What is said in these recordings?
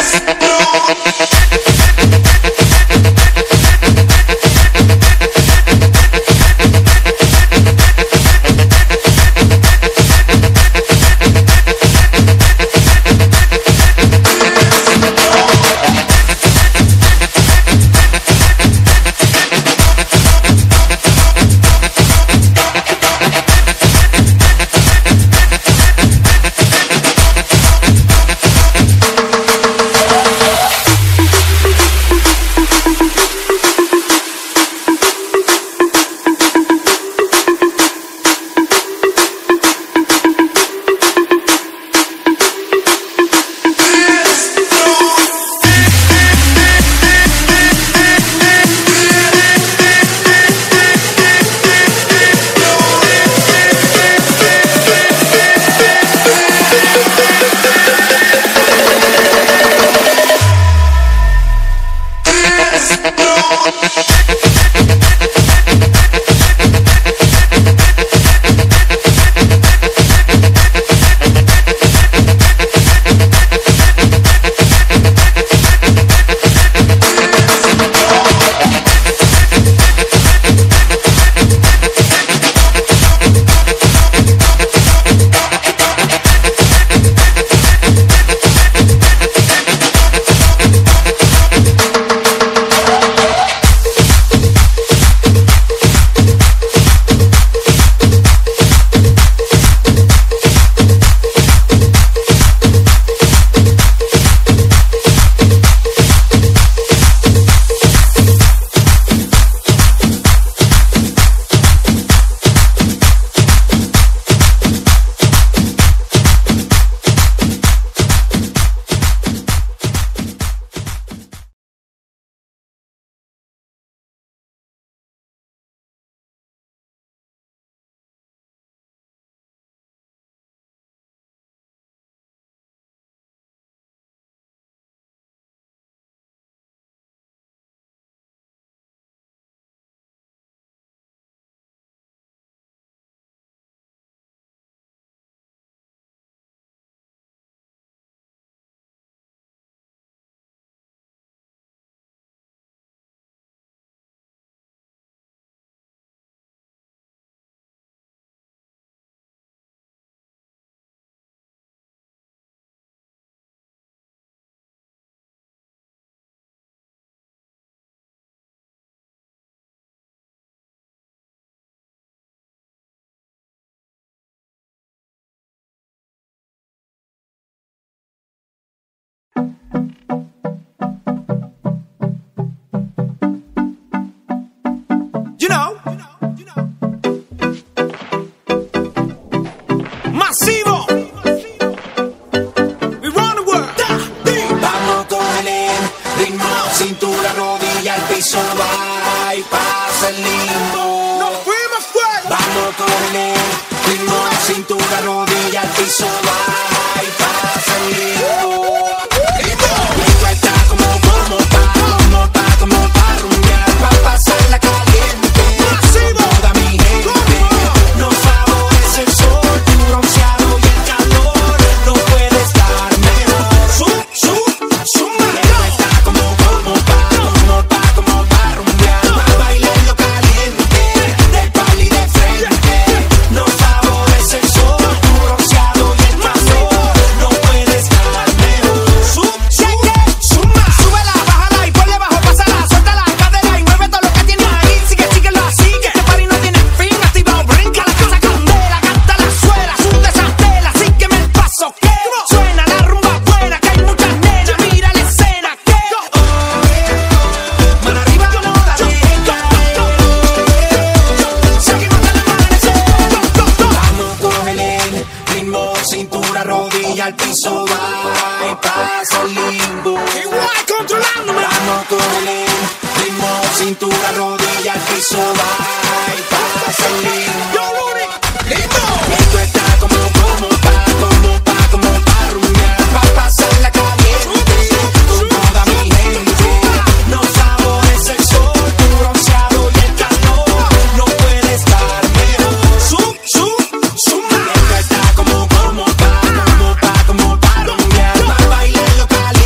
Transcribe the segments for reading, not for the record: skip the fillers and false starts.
piso va y pasa el limbo. ¡Nos fuimos fuera! Vamos con el ritmo, cintura, rodilla, al piso va y pasa el limbo. Esto está como pa' rumbear, pa' pasarla caliente. Toda mi gente nos favorece el sol, tu bronceado y el calor. No puede estar mejor. Esto está como pa' rumbear, pa' bailarlo caliente, del pali de frente. Nos favorece el sol, tu bronceado y el calor. No puede estar mejor. Súbela, bájala y ponle bajo, pásala, suelta la cadera y mueve todo lo que tienes ahí. Síguelo así, que este party no tiene fin. Activado, brinca la casa candela, canta la suela, sube esa tela, sígueme el paso, que suena la rumba buena, que hay muchas nenas, mira la escena, que mano arriba, no la dejes caer. Seguimos hasta el amanecer. Vamos con el ritmo, cintura, rodilla, al piso va y pasa el limbo. Igual controlándome. Vamos con el ritmo, cintura, rodilla, al piso va y pasa el limbo. Yo, Rudy, listo. Esto está como pa' rumbear, pa' pasarla caliente. Con toda mi gente nos favorece el sol, tu bronceado y el calor. No puede estar mejor. Esto está como pa' rumbear, pa' bailarlo caliente.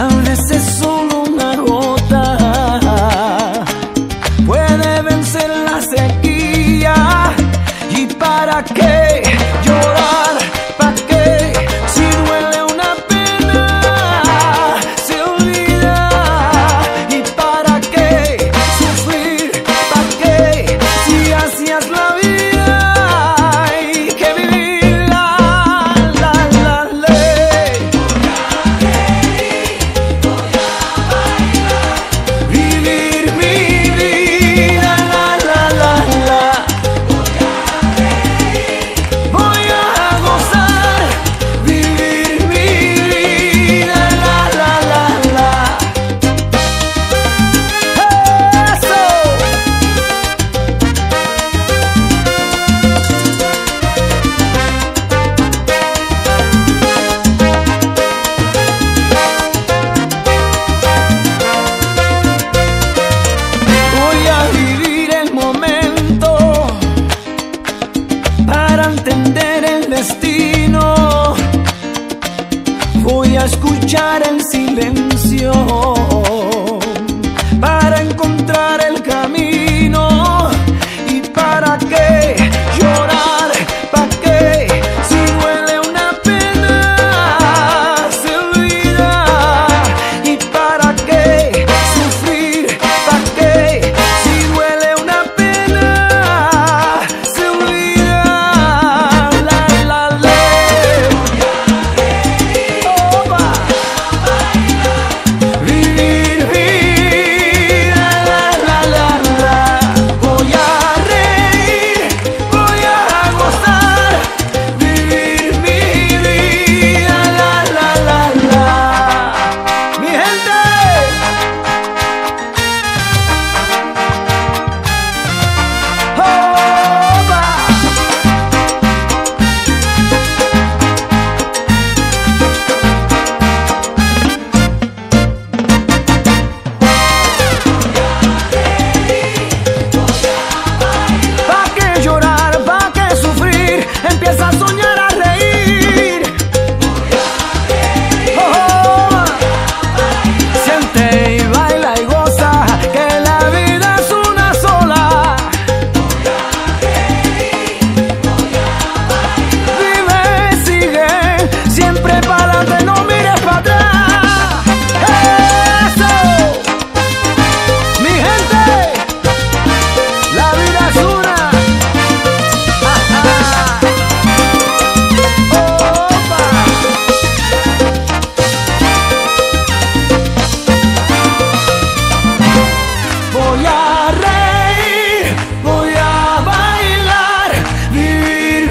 A veces solo una gota puede vencer la sequía. ¿Y para qué llorar? ¿Para qué? Si duele una pena, se olvida. ¿Y para qué sufrir? ¿Para qué? Si hacías la vida hay que vivirla, la ley. Vivir mi vida, la. Voy a gozar, vivir mi vida, la. ¡Eso! Voy a vivir el momento para entender el destino. Voy a escuchar el silencio para encontrar el camino. ¿Y para qué llorar? ¿Para qué? Si duele una pena, se olvida. ¿Y para qué sufrir? ¿Para qué? Si duele una pena, se olvida. La ley. Opa. Vivir vida, la. Voy a reír, voy a gozar, vivir mi vida, la. Mi gente. Opa. ¿Pa' qué llorar? ¿Pa' qué sufrir? Empieza a soñar, a reír. Oh, siente y baila y goza, que la vida es una sola. Vive, sigue, siempre para adelante, no mires para atrás. Eso, mi gente. La vida es una. Opa. Voy a reír, voy a bailar, vivir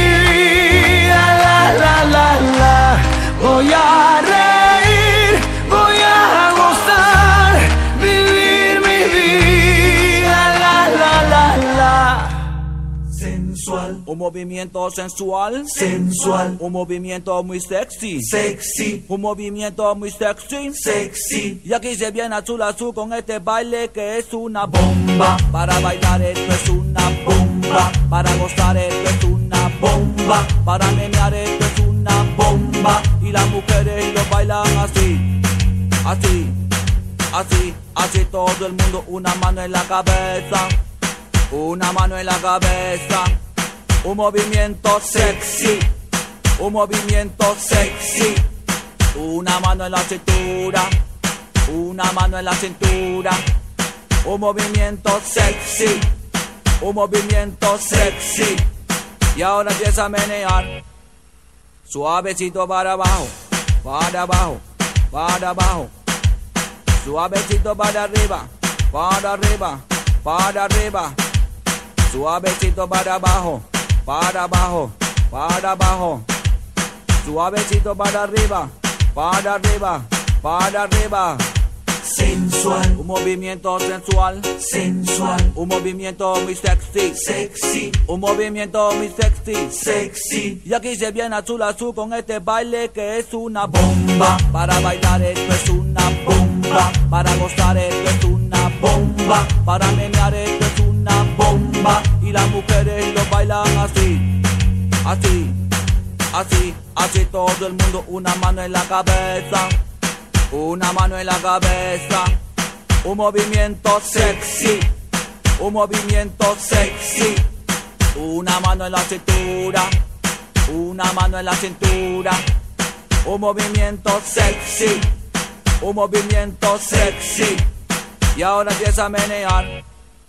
mi vida, la. Voy a reír, voy a gozar, vivir mi vida, la. Sensual, un movimiento sensual, Sensual, un movimiento muy sexy, sexy, un movimiento muy sexy, sexy. Y aquí se viene azul con este baile que es una bomba. Para bailar esto es una bomba, para gozar esto es una bomba, para menear esto es una bomba. Y las mujeres lo bailan así, así, así, así todo el mundo. Una mano en la cabeza, una mano en la cabeza. Un movimiento sexy, un movimiento sexy. Una mano en la cintura, una mano en la cintura. Un movimiento sexy, un movimiento sexy. Y ahora empieza a menear, suavecito para abajo, para abajo, para abajo. Suavecito para arriba, para arriba, para arriba. Suavecito para abajo, para abajo, para abajo. Suavecito para arriba, para arriba, para arriba. Sensual, Un movimiento sensual, sensual, un movimiento muy sexy, sexy, un movimiento muy sexy. sexy. Y aquí se viene azul con este baile que es una bomba. Para bailar esto es una bomba, para gozar esto es una bomba, para menear esto es una bomba. Y las mujeres lo bailan así, así, así, así todo el mundo. Una mano en la cabeza, Una mano en la cabeza, un movimiento sexy, un movimiento sexy. Una mano en la cintura, una mano en la cintura. Un movimiento sexy, un movimiento sexy. Y ahora empieza a menear.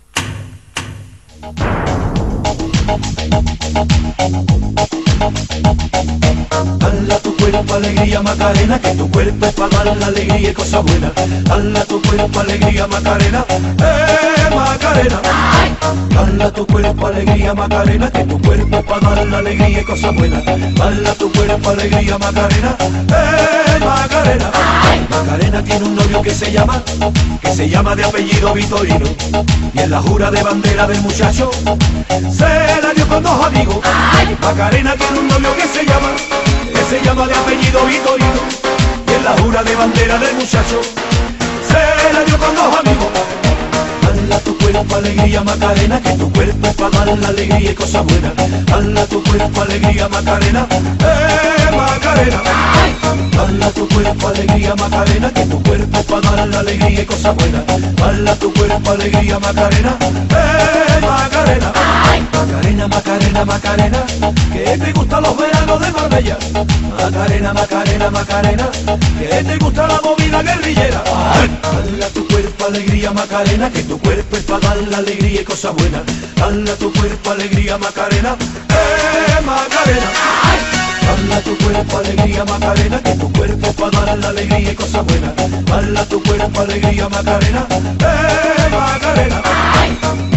Dale a tu cuerpo alegría Macarena, que tu cuerpo es para dar la alegría y cosas buenas. Dale a tu cuerpo alegría Macarena, Macarena. Dale a tu cuerpo alegría Macarena, que tu cuerpo es para dar la alegría y cosas buenas. Dale a tu cuerpo alegría Macarena, Macarena. Macarena tiene un novio que se llama de apellido Vitorino, y en la jura de bandera del muchacho se la dio con dos amigos. Macarena tiene un novio que se llama de apellido Vitorino, y en la jura de bandera del muchacho se la dio con dos amigos. Dale a tu cuerpo alegría Macarena, que tu cuerpo es para dar la alegría y cosas buenas. Dale a tu cuerpo alegría Macarena, Macarena. Dale a tu cuerpo alegría Macarena, que tu cuerpo es para dar la alegría y cosas buenas. Dale a tu cuerpo alegría Macarena, Macarena. Macarena, Macarena, Macarena, que te gustan los veranos de Marbella. Macarena, Macarena, Macarena, que te gusta la movida guerrillera. Dale a tu cuerpo alegría Macarena, que tu cuerpo es para dar la alegría y cosas buenas. Dale a tu cuerpo alegría Macarena, Macarena. Dale a tu cuerpo alegría Macarena, que tu cuerpo es para dar la alegría y cosas buenas. Dale a tu cuerpo alegría Macarena, Macarena.